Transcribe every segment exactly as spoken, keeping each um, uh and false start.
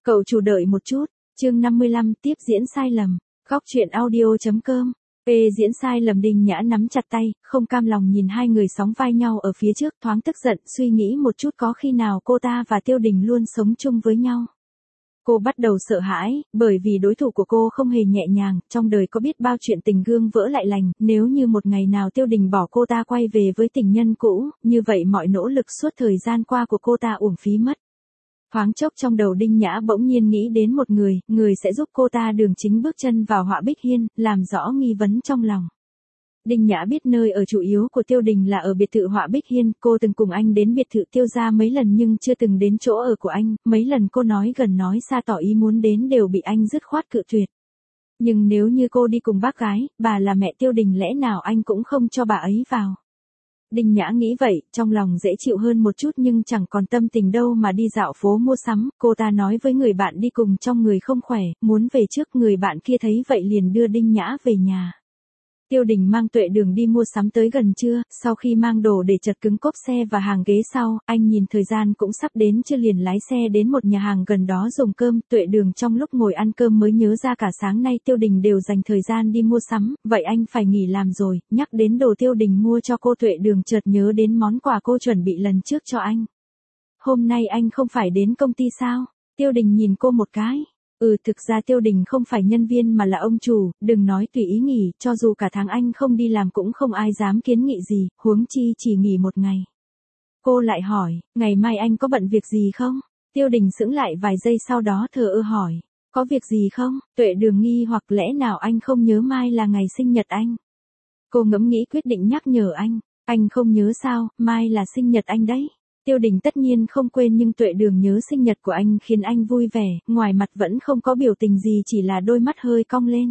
Cậu chủ đợi một chút, chương năm mươi lăm tiếp diễn sai lầm, góc truyện audio.com. Ê diễn sai lầm. Đinh Nhã nắm chặt tay, không cam lòng nhìn hai người sóng vai nhau ở phía trước, thoáng tức giận, suy nghĩ một chút có khi nào cô ta và Tiêu Đình luôn sống chung với nhau. Cô bắt đầu sợ hãi, bởi vì đối thủ của cô không hề nhẹ nhàng, trong đời có biết bao chuyện tình gương vỡ lại lành, nếu như một ngày nào Tiêu Đình bỏ cô ta quay về với tình nhân cũ, như vậy mọi nỗ lực suốt thời gian qua của cô ta uổng phí mất. Thoáng chốc trong đầu Đinh Nhã bỗng nhiên nghĩ đến một người, người sẽ giúp cô ta đường chính bước chân vào Họa Bích Hiên, làm rõ nghi vấn trong lòng. Đinh Nhã biết nơi ở chủ yếu của Tiêu Đình là ở biệt thự Họa Bích Hiên, cô từng cùng anh đến biệt thự Tiêu gia mấy lần nhưng chưa từng đến chỗ ở của anh, mấy lần cô nói gần nói xa tỏ ý muốn đến đều bị anh dứt khoát cự tuyệt. Nhưng nếu như cô đi cùng bác gái, bà là mẹ Tiêu Đình lẽ nào anh cũng không cho bà ấy vào. Đinh Nhã nghĩ vậy, trong lòng dễ chịu hơn một chút nhưng chẳng còn tâm tình đâu mà đi dạo phố mua sắm, cô ta nói với người bạn đi cùng trong người không khỏe, muốn về trước, người bạn kia thấy vậy liền đưa Đinh Nhã về nhà. Tiêu Đình mang Tuệ Đường đi mua sắm tới gần trưa, sau khi mang đồ để chật cứng cốp xe và hàng ghế sau, anh nhìn thời gian cũng sắp đến trưa liền lái xe đến một nhà hàng gần đó dùng cơm. Tuệ Đường trong lúc ngồi ăn cơm mới nhớ ra cả sáng nay Tiêu Đình đều dành thời gian đi mua sắm, vậy anh phải nghỉ làm rồi. Nhắc đến đồ Tiêu Đình mua cho cô, Tuệ Đường chợt nhớ đến món quà cô chuẩn bị lần trước cho anh. Hôm nay anh không phải đến công ty sao? Tiêu Đình nhìn cô một cái. Ừ, thực ra Tiêu Đình không phải nhân viên mà là ông chủ, đừng nói tùy ý nghỉ, cho dù cả tháng anh không đi làm cũng không ai dám kiến nghị gì, huống chi chỉ nghỉ một ngày. Cô lại hỏi, ngày mai anh có bận việc gì không? Tiêu Đình sững lại vài giây sau đó thờ ơ hỏi, có việc gì không? Tuệ Đường nghi hoặc lẽ nào anh không nhớ mai là ngày sinh nhật anh? Cô ngẫm nghĩ quyết định nhắc nhở anh, anh không nhớ sao, mai là sinh nhật anh đấy. Tiêu Đình tất nhiên không quên nhưng Tuệ Đường nhớ sinh nhật của anh khiến anh vui vẻ, ngoài mặt vẫn không có biểu tình gì, chỉ là đôi mắt hơi cong lên.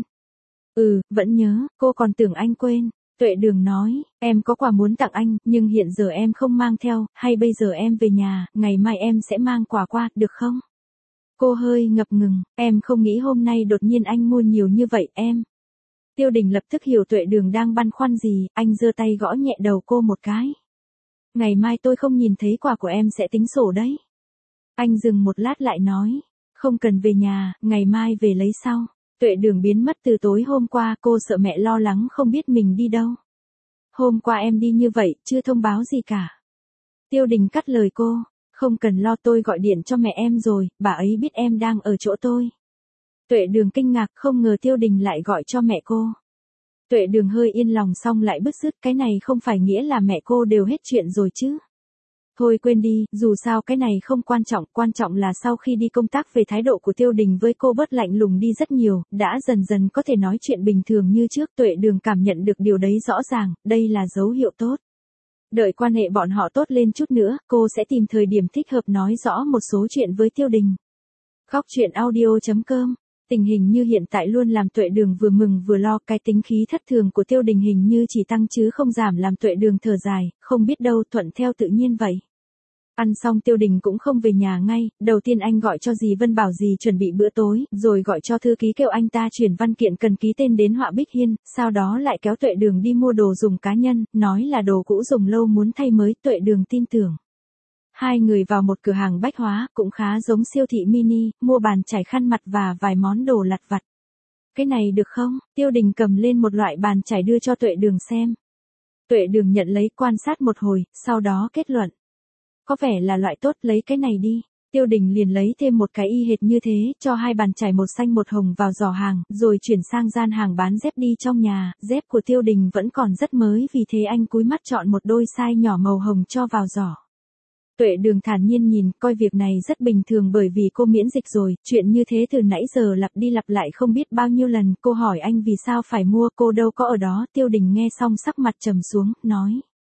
Ừ, vẫn nhớ, cô còn tưởng anh quên. Tuệ Đường nói, em có quà muốn tặng anh, nhưng hiện giờ em không mang theo, hay bây giờ em về nhà, ngày mai em sẽ mang quà qua, được không? Cô hơi ngập ngừng, em không nghĩ hôm nay đột nhiên anh mua nhiều như vậy, em. Tiêu Đình lập tức hiểu Tuệ Đường đang băn khoăn gì, anh giơ tay gõ nhẹ đầu cô một cái. Ngày mai tôi không nhìn thấy quà của em sẽ tính sổ đấy. Anh dừng một lát lại nói, không cần về nhà, ngày mai về lấy sau. Tuệ Đường biến mất từ tối hôm qua, cô sợ mẹ lo lắng không biết mình đi đâu. Hôm qua em đi như vậy, chưa thông báo gì cả. Tiêu Đình cắt lời cô, không cần lo, tôi gọi điện cho mẹ em rồi, bà ấy biết em đang ở chỗ tôi. Tuệ Đường kinh ngạc, không ngờ Tiêu Đình lại gọi cho mẹ cô. Tuệ Đường hơi yên lòng xong lại bứt rứt, cái này không phải nghĩa là mẹ cô đều hết chuyện rồi chứ. Thôi quên đi, dù sao cái này không quan trọng, quan trọng là sau khi đi công tác về thái độ của Tiêu Đình với cô bớt lạnh lùng đi rất nhiều, đã dần dần có thể nói chuyện bình thường như trước. Tuệ Đường cảm nhận được điều đấy rõ ràng, đây là dấu hiệu tốt. Đợi quan hệ bọn họ tốt lên chút nữa, cô sẽ tìm thời điểm thích hợp nói rõ một số chuyện với Tiêu Đình. Góc truyện audio.com. Tình hình như hiện tại luôn làm Tuệ Đường vừa mừng vừa lo, cái tính khí thất thường của Tiêu Đình hình như chỉ tăng chứ không giảm làm Tuệ Đường thở dài, không biết đâu, thuận theo tự nhiên vậy. Ăn xong Tiêu Đình cũng không về nhà ngay, đầu tiên anh gọi cho dì Vân bảo dì chuẩn bị bữa tối, rồi gọi cho thư ký kêu anh ta chuyển văn kiện cần ký tên đến Họa Bích Hiên, sau đó lại kéo Tuệ Đường đi mua đồ dùng cá nhân, nói là đồ cũ dùng lâu muốn thay mới. Tuệ Đường tin tưởng. Hai người vào một cửa hàng bách hóa, cũng khá giống siêu thị mini, mua bàn chải, khăn mặt và vài món đồ lặt vặt. Cái này được không? Tiêu Đình cầm lên một loại bàn chải đưa cho Tuệ Đường xem. Tuệ Đường nhận lấy quan sát một hồi, sau đó kết luận. Có vẻ là loại tốt, lấy cái này đi. Tiêu Đình liền lấy thêm một cái y hệt như thế, cho hai bàn chải một xanh một hồng vào giỏ hàng, rồi chuyển sang gian hàng bán dép đi trong nhà. Dép của Tiêu Đình vẫn còn rất mới, vì thế anh cúi mắt chọn một đôi size nhỏ màu hồng cho vào giỏ. Tuệ Đường thản nhiên nhìn, coi việc này rất bình thường bởi vì cô miễn dịch rồi, chuyện như thế từ nãy giờ lặp đi lặp lại không biết bao nhiêu lần. Cô hỏi anh vì sao phải mua, cô đâu có ở đó. Tiêu Đình nghe xong sắc mặt trầm xuống, nói.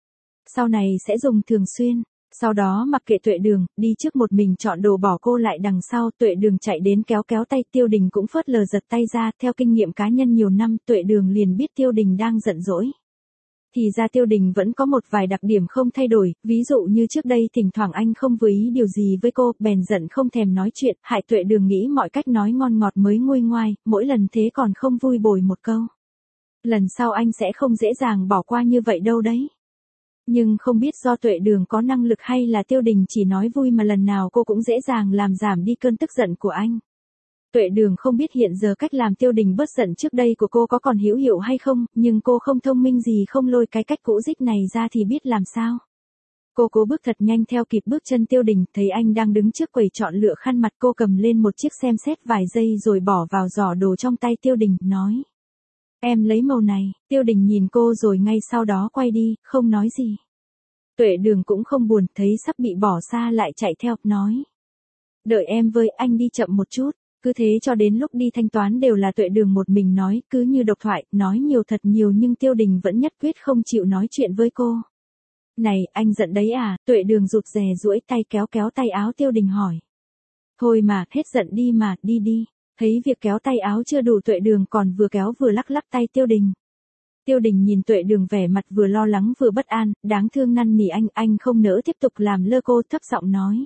Sau này sẽ dùng thường xuyên. Sau đó mặc kệ Tuệ Đường, đi trước một mình chọn đồ bỏ cô lại đằng sau. Tuệ Đường chạy đến kéo kéo tay, Tiêu Đình cũng phớt lờ giật tay ra, theo kinh nghiệm cá nhân nhiều năm, Tuệ Đường liền biết Tiêu Đình đang giận dỗi. Thì ra Tiêu Đình vẫn có một vài đặc điểm không thay đổi, ví dụ như trước đây thỉnh thoảng anh không vừa ý điều gì với cô, bèn giận không thèm nói chuyện, hại Tuệ Đường nghĩ mọi cách nói ngon ngọt mới nguôi ngoai, mỗi lần thế còn không vui bồi một câu. Lần sau anh sẽ không dễ dàng bỏ qua như vậy đâu đấy. Nhưng không biết do Tuệ Đường có năng lực hay là Tiêu Đình chỉ nói vui mà lần nào cô cũng dễ dàng làm giảm đi cơn tức giận của anh. Tuệ Đường không biết hiện giờ cách làm Tiêu Đình bớt giận trước đây của cô có còn hữu hiệu hay không, nhưng cô không thông minh gì không lôi cái cách cũ dích này ra thì biết làm sao. Cô cố bước thật nhanh theo kịp bước chân Tiêu Đình, thấy anh đang đứng trước quầy chọn lựa khăn mặt, cô cầm lên một chiếc xem xét vài giây rồi bỏ vào giỏ đồ trong tay Tiêu Đình, nói. Em lấy màu này. Tiêu Đình nhìn cô rồi ngay sau đó quay đi, không nói gì. Tuệ Đường cũng không buồn, thấy sắp bị bỏ xa lại chạy theo, nói. Đợi em với, anh đi chậm một chút. Cứ thế cho đến lúc đi thanh toán đều là Tuệ Đường một mình nói, cứ như độc thoại, nói nhiều thật nhiều nhưng Tiêu Đình vẫn nhất quyết không chịu nói chuyện với cô. Này, anh giận đấy à? Tuệ Đường rụt rè duỗi tay kéo kéo tay áo Tiêu Đình hỏi. Thôi mà, hết giận đi mà, đi đi. Thấy việc kéo tay áo chưa đủ, Tuệ Đường còn vừa kéo vừa lắc lắc tay Tiêu Đình. Tiêu Đình nhìn Tuệ Đường vẻ mặt vừa lo lắng vừa bất an, đáng thương năn nỉ anh, anh không nỡ tiếp tục làm lơ cô, thấp giọng nói.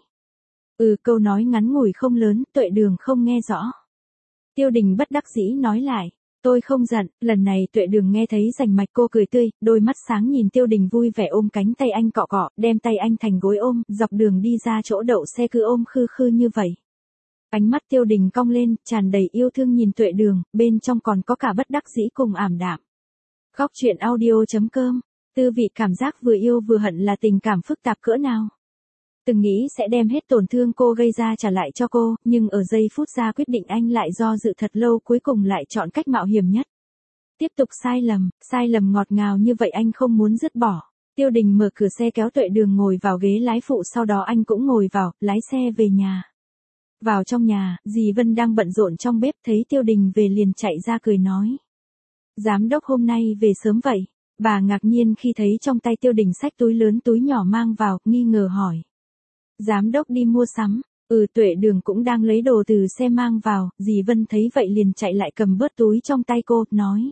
Ừ, câu nói ngắn ngủi không lớn, Tuệ Đường không nghe rõ. Tiêu Đình bất đắc dĩ nói lại. Tôi không giận. Lần này Tuệ Đường nghe thấy rành mạch, cô cười tươi, đôi mắt sáng nhìn Tiêu Đình vui vẻ ôm cánh tay anh cọ cọ, đem tay anh thành gối ôm, dọc đường đi ra chỗ đậu xe cứ ôm khư khư như vậy. Ánh mắt Tiêu Đình cong lên, tràn đầy yêu thương nhìn Tuệ Đường, bên trong còn có cả bất đắc dĩ cùng ảm đạm. Góc truyện audio chấm com, tư vị cảm giác vừa yêu vừa hận là tình cảm phức tạp cỡ nào. Từng nghĩ sẽ đem hết tổn thương cô gây ra trả lại cho cô, nhưng ở giây phút ra quyết định anh lại do dự thật lâu, cuối cùng lại chọn cách mạo hiểm nhất. Tiếp tục sai lầm, sai lầm ngọt ngào như vậy anh không muốn dứt bỏ. Tiêu Đình mở cửa xe kéo Tuệ Đường ngồi vào ghế lái phụ, sau đó anh cũng ngồi vào, lái xe về nhà. Vào trong nhà, dì Vân đang bận rộn trong bếp, thấy Tiêu Đình về liền chạy ra cười nói. Giám đốc hôm nay về sớm vậy. Bà ngạc nhiên khi thấy trong tay Tiêu Đình xách túi lớn túi nhỏ mang vào, nghi ngờ hỏi. Giám đốc đi mua sắm. Ừ, Tuệ Đường cũng đang lấy đồ từ xe mang vào, dì Vân thấy vậy liền chạy lại cầm bớt túi trong tay cô, nói.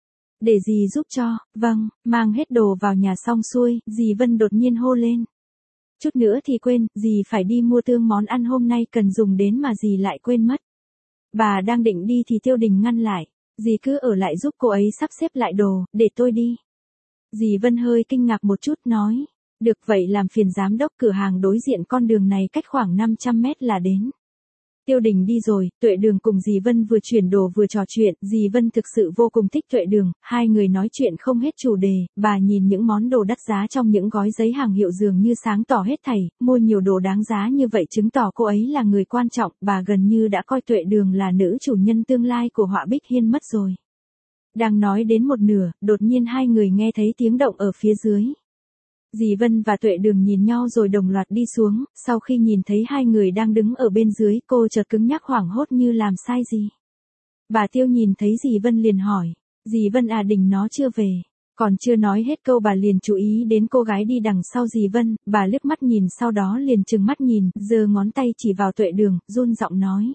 Để dì giúp cho. Vâng, mang hết đồ vào nhà xong xuôi, dì Vân đột nhiên hô lên. Chút nữa thì quên, dì phải đi mua tương món ăn hôm nay cần dùng đến mà dì lại quên mất. Bà đang định đi thì Tiêu Đình ngăn lại. Dì cứ ở lại giúp cô ấy sắp xếp lại đồ, để tôi đi. Dì Vân hơi kinh ngạc một chút, nói. Được vậy làm phiền giám đốc, cửa hàng đối diện con đường này cách khoảng năm trăm mét là đến. Tiêu Đình đi rồi, Tuệ Đường cùng dì Vân vừa chuyển đồ vừa trò chuyện, dì Vân thực sự vô cùng thích Tuệ Đường, hai người nói chuyện không hết chủ đề, bà nhìn những món đồ đắt giá trong những gói giấy hàng hiệu dường như sáng tỏ hết thảy, mua nhiều đồ đáng giá như vậy chứng tỏ cô ấy là người quan trọng, bà gần như đã coi Tuệ Đường là nữ chủ nhân tương lai của Họa Bích Hiên mất rồi. Đang nói đến một nửa, đột nhiên hai người nghe thấy tiếng động ở phía dưới. Dì Vân và Tuệ Đường nhìn nhau rồi đồng loạt đi xuống, sau khi nhìn thấy hai người đang đứng ở bên dưới, cô chợt cứng nhắc hoảng hốt như làm sai gì. Bà Tiêu nhìn thấy dì Vân liền hỏi, dì Vân à, Đình nó chưa về. Còn chưa nói hết câu bà liền chú ý đến cô gái đi đằng sau dì Vân, bà liếc mắt nhìn sau đó liền trừng mắt nhìn, giơ ngón tay chỉ vào Tuệ Đường, run giọng nói.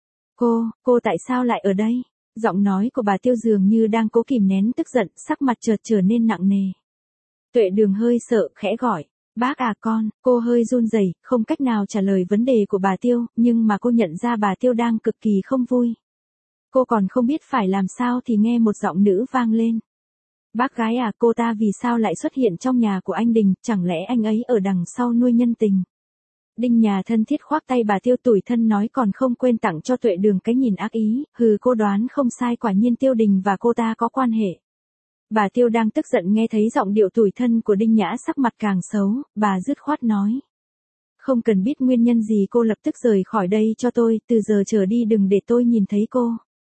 Cô, cô tại sao lại ở đây? Giọng nói của bà Tiêu dường như đang cố kìm nén tức giận, sắc mặt chợt trở nên nặng nề. Tuệ Đường hơi sợ, khẽ gọi. Bác à con, cô hơi run rẩy, không cách nào trả lời vấn đề của bà Tiêu, nhưng mà cô nhận ra bà Tiêu đang cực kỳ không vui. Cô còn không biết phải làm sao thì nghe một giọng nữ vang lên. Bác gái à, cô ta vì sao lại xuất hiện trong nhà của anh Đình, chẳng lẽ anh ấy ở đằng sau nuôi nhân tình? Đinh Nhà thân thiết khoác tay bà Tiêu tủi thân nói, còn không quên tặng cho Tuệ Đường cái nhìn ác ý, hừ, cô đoán không sai, quả nhiên Tiêu Đình và cô ta có quan hệ. Bà Tiêu đang tức giận nghe thấy giọng điệu tủi thân của Đinh Nhã, sắc mặt càng xấu, bà dứt khoát nói. Không cần biết nguyên nhân gì, cô lập tức rời khỏi đây cho tôi, từ giờ trở đi đừng để tôi nhìn thấy cô.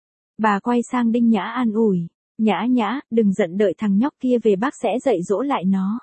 Bà quay sang Đinh Nhã an ủi. Nhã Nhã, đừng giận, đợi thằng nhóc kia về bác sẽ dạy dỗ lại nó.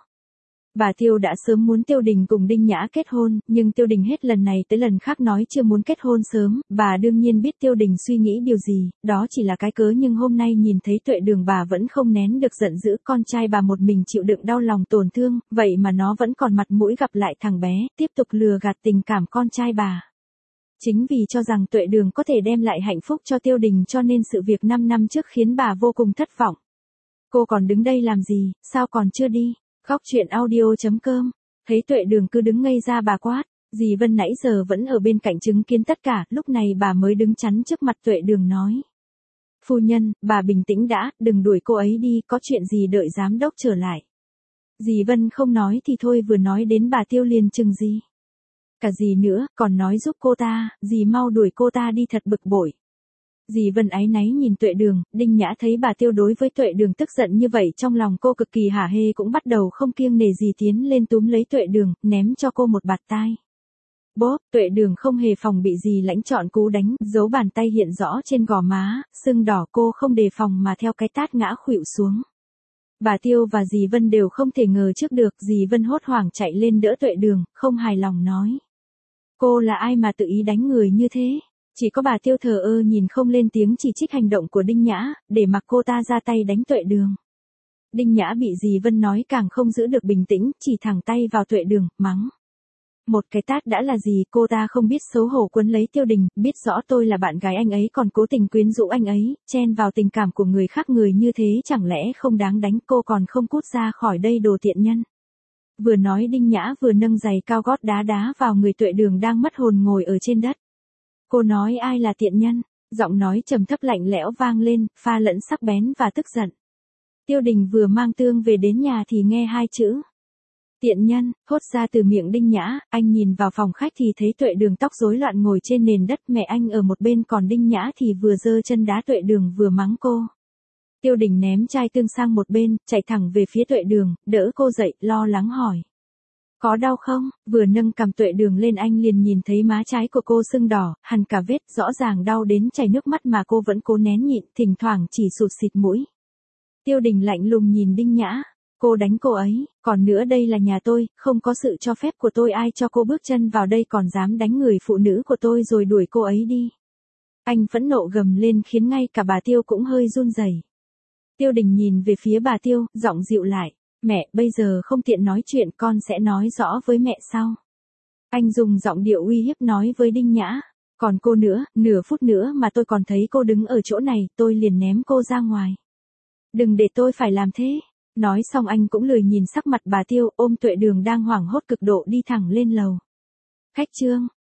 Bà Tiêu đã sớm muốn Tiêu Đình cùng Đinh Nhã kết hôn, nhưng Tiêu Đình hết lần này tới lần khác nói chưa muốn kết hôn sớm, bà đương nhiên biết Tiêu Đình suy nghĩ điều gì, đó chỉ là cái cớ, nhưng hôm nay nhìn thấy Tuệ Đường bà vẫn không nén được giận dữ, con trai bà một mình chịu đựng đau lòng tổn thương, vậy mà nó vẫn còn mặt mũi gặp lại thằng bé, tiếp tục lừa gạt tình cảm con trai bà. Chính vì cho rằng Tuệ Đường có thể đem lại hạnh phúc cho Tiêu Đình cho nên sự việc năm năm trước khiến bà vô cùng thất vọng. Cô còn đứng đây làm gì, sao còn chưa đi? Góc truyện audio chấm com, thấy Tuệ Đường cứ đứng ngây ra bà quát, dì Vân nãy giờ vẫn ở bên cạnh chứng kiến tất cả, lúc này bà mới đứng chắn trước mặt Tuệ Đường nói. Phu nhân, bà bình tĩnh đã, đừng đuổi cô ấy đi, có chuyện gì đợi giám đốc trở lại. Dì Vân không nói thì thôi, vừa nói đến bà Tiêu liền chừng gì cả gì nữa, còn nói giúp cô ta, dì mau đuổi cô ta đi, thật bực bội. Dì Vân áy náy nhìn Tuệ Đường, Đinh Nhã thấy bà Tiêu đối với Tuệ Đường tức giận như vậy, trong lòng cô cực kỳ hả hê, cũng bắt đầu không kiêng nể gì tiến lên túm lấy Tuệ Đường, ném cho cô một bạt tai. Bốp, Tuệ Đường không hề phòng bị gì lãnh trọn cú đánh, dấu bàn tay hiện rõ trên gò má, sưng đỏ, cô không đề phòng mà theo cái tát ngã khuỵu xuống. Bà Tiêu và dì Vân đều không thể ngờ trước được, dì Vân hốt hoảng chạy lên đỡ Tuệ Đường, không hài lòng nói. Cô là ai mà tự ý đánh người như thế? Chỉ có bà Tiêu thờ ơ nhìn không lên tiếng, chỉ trích hành động của Đinh Nhã, để mặc cô ta ra tay đánh Tuệ Đường. Đinh Nhã bị dì Vân nói càng không giữ được bình tĩnh, chỉ thẳng tay vào Tuệ Đường, mắng. Một cái tát đã là gì, cô ta không biết xấu hổ quấn lấy Tiêu Đình, biết rõ tôi là bạn gái anh ấy còn cố tình quyến rũ anh ấy, chen vào tình cảm của người khác, người như thế chẳng lẽ không đáng đánh, cô còn không cút ra khỏi đây đồ tiện nhân. Vừa nói Đinh Nhã vừa nâng giày cao gót đá đá vào người Tuệ Đường đang mất hồn ngồi ở trên đất. Cô nói ai là tiện nhân, giọng nói trầm thấp lạnh lẽo vang lên, pha lẫn sắc bén và tức giận. Tiêu Đình vừa mang tương về đến nhà thì nghe hai chữ tiện nhân thốt ra từ miệng Đinh Nhã, anh nhìn vào phòng khách thì thấy Tuệ Đường tóc rối loạn ngồi trên nền đất, mẹ anh ở một bên, còn Đinh Nhã thì vừa giơ chân đá Tuệ Đường vừa mắng cô. Tiêu Đình ném chai tương sang một bên, chạy thẳng về phía Tuệ Đường, đỡ cô dậy, lo lắng hỏi. Có đau không? Vừa nâng cằm Tuệ Đường lên anh liền nhìn thấy má trái của cô sưng đỏ, hằn cả vết, rõ ràng đau đến chảy nước mắt mà cô vẫn cố nén nhịn, thỉnh thoảng chỉ sụt xịt mũi. Tiêu Đình lạnh lùng nhìn Đinh Nhã. Cô đánh cô ấy, còn nữa đây là nhà tôi, không có sự cho phép của tôi, ai cho cô bước chân vào đây còn dám đánh người phụ nữ của tôi rồi đuổi cô ấy đi. Anh phẫn nộ gầm lên khiến ngay cả bà Tiêu cũng hơi run rẩy. Tiêu Đình nhìn về phía bà Tiêu, giọng dịu lại. Mẹ, bây giờ không tiện nói chuyện, con sẽ nói rõ với mẹ sau. Anh dùng giọng điệu uy hiếp nói với Đinh Nhã. Còn cô nữa, nửa phút nữa mà tôi còn thấy cô đứng ở chỗ này, tôi liền ném cô ra ngoài. Đừng để tôi phải làm thế. Nói xong anh cũng lười nhìn sắc mặt bà Tiêu, ôm Tuệ Đường đang hoảng hốt cực độ đi thẳng lên lầu. Khách trương,